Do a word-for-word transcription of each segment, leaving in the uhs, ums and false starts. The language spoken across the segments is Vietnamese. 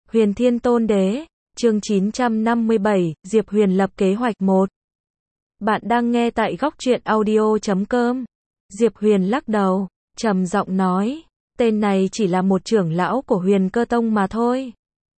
Huyền Thiên Tôn Đế, chương chín trăm năm mươi bảy, Diệp Huyền lập kế hoạch một. Bạn đang nghe tại góc truyện audio chấm com. Diệp Huyền lắc đầu, trầm giọng nói, tên này chỉ là một trưởng lão của Huyền Cơ Tông mà thôi.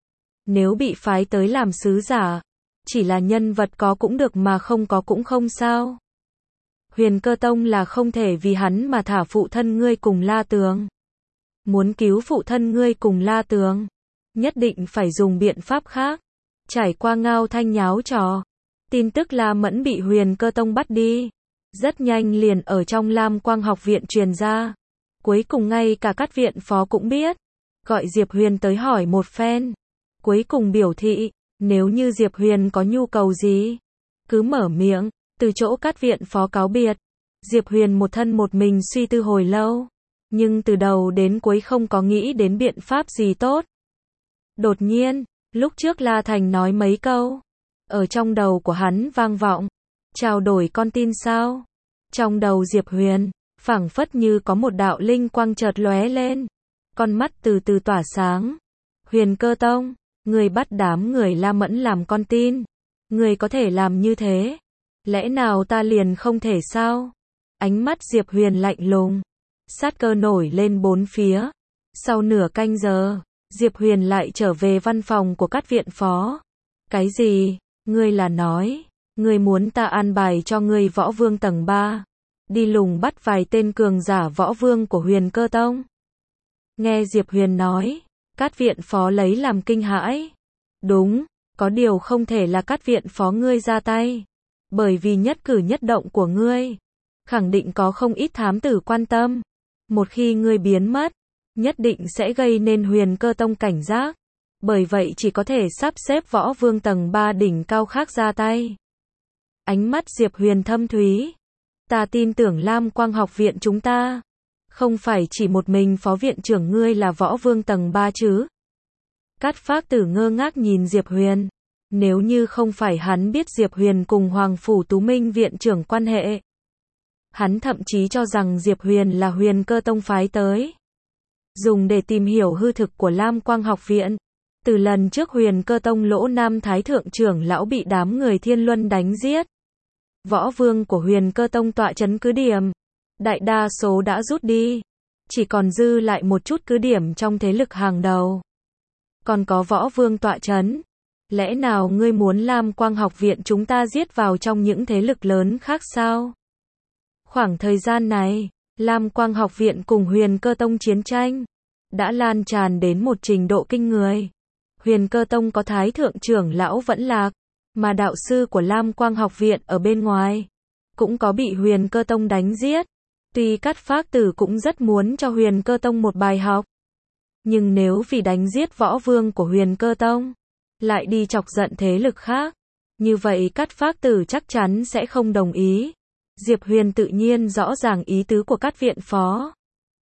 Nếu bị phái tới làm sứ giả, chỉ là nhân vật có cũng được mà không có cũng không sao. Huyền Cơ Tông là không thể vì hắn mà thả phụ thân ngươi cùng La Tường. Muốn cứu phụ thân ngươi cùng La Tường, nhất định phải dùng biện pháp khác. Trải qua Ngao Thanh nháo trò, tin tức La Mẫn bị Huyền Cơ Tông bắt đi, rất nhanh liền ở trong Lam Quang học viện truyền ra. Cuối cùng ngay cả các viện phó cũng biết, gọi Diệp Huyền tới hỏi một phen. Cuối cùng biểu thị, nếu như Diệp Huyền có nhu cầu gì, cứ mở miệng. Từ chỗ các viện phó cáo biệt, Diệp Huyền một thân một mình suy tư hồi lâu, nhưng từ đầu đến cuối không có nghĩ đến biện pháp gì tốt. Đột nhiên, lúc trước La Thành nói mấy câu, ở trong đầu của hắn vang vọng, trao đổi con tin sao? Trong đầu Diệp Huyền, phảng phất như có một đạo linh quang chợt lóe lên, con mắt từ từ tỏa sáng. Huyền Cơ Tông, người bắt đám người La Mẫn làm con tin, người có thể làm như thế, lẽ nào ta liền không thể sao? Ánh mắt Diệp Huyền lạnh lùng, sát cơ nổi lên bốn phía. Sau nửa canh giờ, Diệp Huyền lại trở về văn phòng của các viện phó. Cái gì? Ngươi là nói, ngươi muốn ta an bài cho ngươi võ vương tầng ba, đi lùng bắt vài tên cường giả võ vương của Huyền Cơ Tông. Nghe Diệp Huyền nói, các viện phó lấy làm kinh hãi. Đúng, có điều không thể là các viện phó ngươi ra tay, bởi vì nhất cử nhất động của ngươi, khẳng định có không ít thám tử quan tâm. Một khi ngươi biến mất, nhất định sẽ gây nên Huyền Cơ Tông cảnh giác. Bởi vậy chỉ có thể sắp xếp võ vương tầng ba đỉnh cao khác ra tay. Ánh mắt Diệp Huyền thâm thúy. Ta tin tưởng Lam Quang học viện chúng ta, không phải chỉ một mình phó viện trưởng ngươi là võ vương tầng ba chứ? Cát Phác Tử ngơ ngác nhìn Diệp Huyền. Nếu như không phải hắn biết Diệp Huyền cùng Hoàng Phủ Tú Minh viện trưởng quan hệ, hắn thậm chí cho rằng Diệp Huyền là Huyền Cơ Tông phái tới, dùng để tìm hiểu hư thực của Lam Quang học viện. Từ lần trước Huyền Cơ Tông Lỗ Nam Thái Thượng trưởng lão bị đám người Thiên Luân đánh giết, võ vương của Huyền Cơ Tông tọa trấn cứ điểm, đại đa số đã rút đi, chỉ còn dư lại một chút cứ điểm trong thế lực hàng đầu. Còn có võ vương tọa trấn, lẽ nào ngươi muốn Lam Quang học viện chúng ta giết vào trong những thế lực lớn khác sao? Khoảng thời gian này, Lam Quang học viện cùng Huyền Cơ Tông chiến tranh đã lan tràn đến một trình độ kinh người. Huyền Cơ Tông có Thái Thượng trưởng lão vẫn lạc, mà đạo sư của Lam Quang học viện ở bên ngoài cũng có bị Huyền Cơ Tông đánh giết. Tuy Cát Phác Tử cũng rất muốn cho Huyền Cơ Tông một bài học, nhưng nếu vì đánh giết võ vương của Huyền Cơ Tông lại đi chọc giận thế lực khác, như vậy Cát Phác Tử chắc chắn sẽ không đồng ý. Diệp Huyền tự nhiên rõ ràng ý tứ của các viện phó.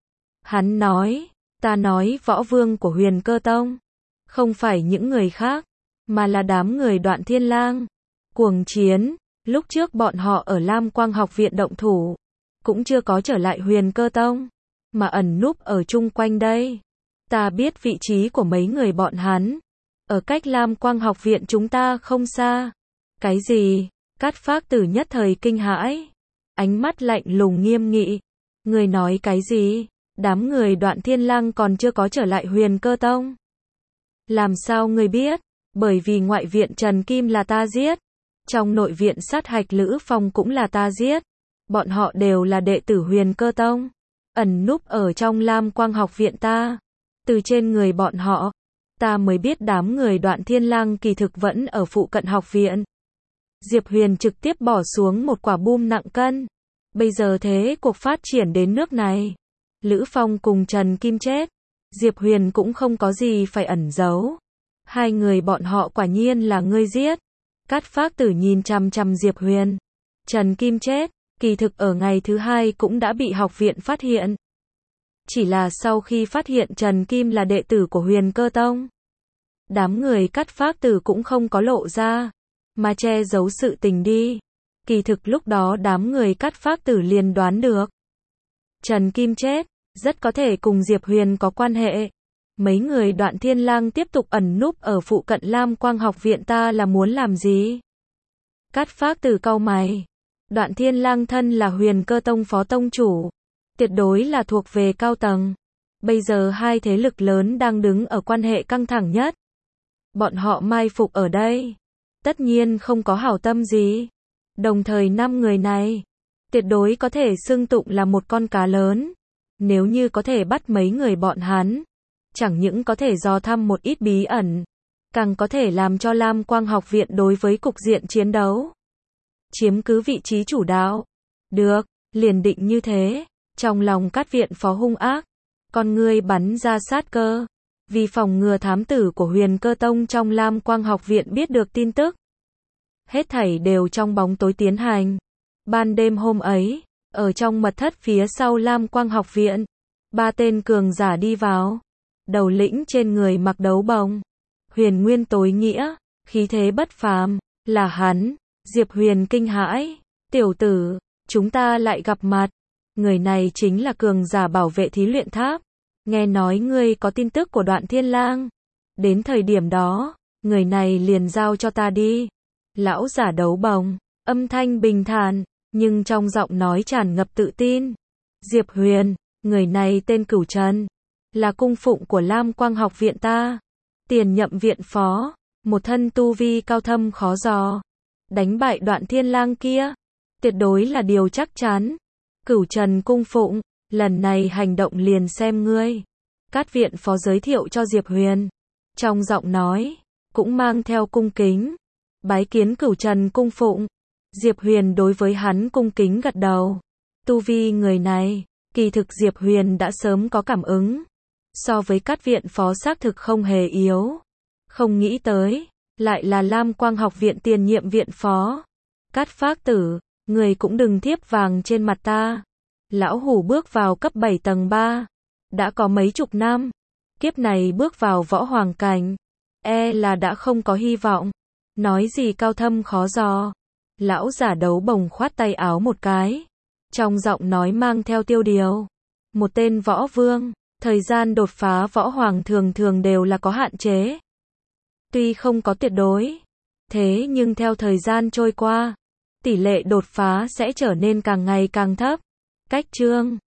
Hắn nói, ta nói võ vương của Huyền Cơ Tông, không phải những người khác, mà là đám người Đoạn Thiên Lang. Cuồng chiến, lúc trước bọn họ ở Lam Quang học viện động thủ, cũng chưa có trở lại Huyền Cơ Tông, mà ẩn núp ở chung quanh đây. Ta biết vị trí của mấy người bọn hắn, ở cách Lam Quang học viện chúng ta không xa. Cái gì? Cát Phác Tử nhất thời kinh hãi, ánh mắt lạnh lùng nghiêm nghị. Người nói cái gì? Đám người Đoạn Thiên Lang còn chưa có trở lại Huyền Cơ Tông. Làm sao ngươi biết? Bởi vì ngoại viện Trần Kim là ta giết, trong nội viện sát hạch Lữ Phong cũng là ta giết. Bọn họ đều là đệ tử Huyền Cơ Tông, ẩn núp ở trong Lam Quang học viện ta. Từ trên người bọn họ, ta mới biết đám người Đoạn Thiên Lang kỳ thực vẫn ở phụ cận học viện. Diệp Huyền trực tiếp bỏ xuống một quả bom nặng cân. Bây giờ thế cuộc phát triển đến nước này, Lữ Phong cùng Trần Kim chết, Diệp Huyền cũng không có gì phải ẩn giấu. Hai người bọn họ quả nhiên là ngươi giết. Cát Phác Tử nhìn chằm chằm Diệp Huyền. Trần Kim chết, kỳ thực ở ngày thứ hai cũng đã bị học viện phát hiện. Chỉ là sau khi phát hiện Trần Kim là đệ tử của Huyền Cơ Tông, đám người Cát Phác Tử cũng không có lộ ra, mà che giấu sự tình đi. Kỳ thực lúc đó đám người Cát Phác Tử liền đoán được, Trần Kim chết, rất có thể cùng Diệp Huyền có quan hệ. Mấy người Đoạn Thiên Lang tiếp tục ẩn núp ở phụ cận Lam Quang học viện ta là muốn làm gì? Cát Phác Tử cau mày. Đoạn Thiên Lang thân là Huyền Cơ Tông phó tông chủ, tuyệt đối là thuộc về cao tầng. Bây giờ hai thế lực lớn đang đứng ở quan hệ căng thẳng nhất. Bọn họ mai phục ở đây, tất nhiên không có hảo tâm gì. Đồng thời năm người này, tuyệt đối có thể xưng tụng là một con cá lớn. Nếu như có thể bắt mấy người bọn hắn, chẳng những có thể dò thăm một ít bí ẩn, càng có thể làm cho Lam Quang học viện đối với cục diện chiến đấu chiếm cứ vị trí chủ đạo. Được, liền định như thế. Trong lòng Cát viện phó hung ác, con ngươi bắn ra sát cơ. Vì phòng ngừa thám tử của Huyền Cơ Tông trong Lam Quang học viện biết được tin tức, hết thảy đều trong bóng tối tiến hành. Ban đêm hôm ấy, ở trong mật thất phía sau Lam Quang học viện, ba tên cường giả đi vào. Đầu lĩnh trên người mặc đấu bồng, huyền nguyên tối nghĩa, khí thế bất phàm, là hắn. Diệp Huyền kinh hãi, tiểu tử, chúng ta lại gặp mặt. Người này chính là cường giả bảo vệ thí luyện tháp. Nghe nói ngươi có tin tức của Đoạn Thiên Lang. Đến thời điểm đó, người này liền giao cho ta đi. Lão giả đấu bồng, âm thanh bình thản, nhưng trong giọng nói tràn ngập tự tin. Diệp Huyền, người này tên Cửu Trần, là cung phụng của Lam Quang học viện ta. Tiền nhậm viện phó, một thân tu vi cao thâm khó dò. Đánh bại Đoạn Thiên Lang kia, tuyệt đối là điều chắc chắn. Cửu Trần cung phụng, lần này hành động liền xem ngươi. Cát viện phó giới thiệu cho Diệp Huyền. Trong giọng nói, cũng mang theo cung kính. Bái kiến Cửu Trần cung phụng. Diệp Huyền đối với hắn cung kính gật đầu. Tu vi người này, kỳ thực Diệp Huyền đã sớm có cảm ứng. So với Cát viện phó xác thực không hề yếu. Không nghĩ tới, lại là Lam Quang học viện tiền nhiệm viện phó. Cát Phác Tử, người cũng đừng thiếp vàng trên mặt ta. Lão hủ bước vào cấp bảy tầng ba, đã có mấy chục năm. Kiếp này bước vào võ hoàng cảnh, e là đã không có hy vọng. Nói gì cao thâm khó dò. Lão giả đấu bồng khoát tay áo một cái. Trong giọng nói mang theo tiêu điều. Một tên võ vương, thời gian đột phá võ hoàng thường thường đều là có hạn chế. Tuy không có tuyệt đối, thế nhưng theo thời gian trôi qua, tỷ lệ đột phá sẽ trở nên càng ngày càng thấp. Cách chương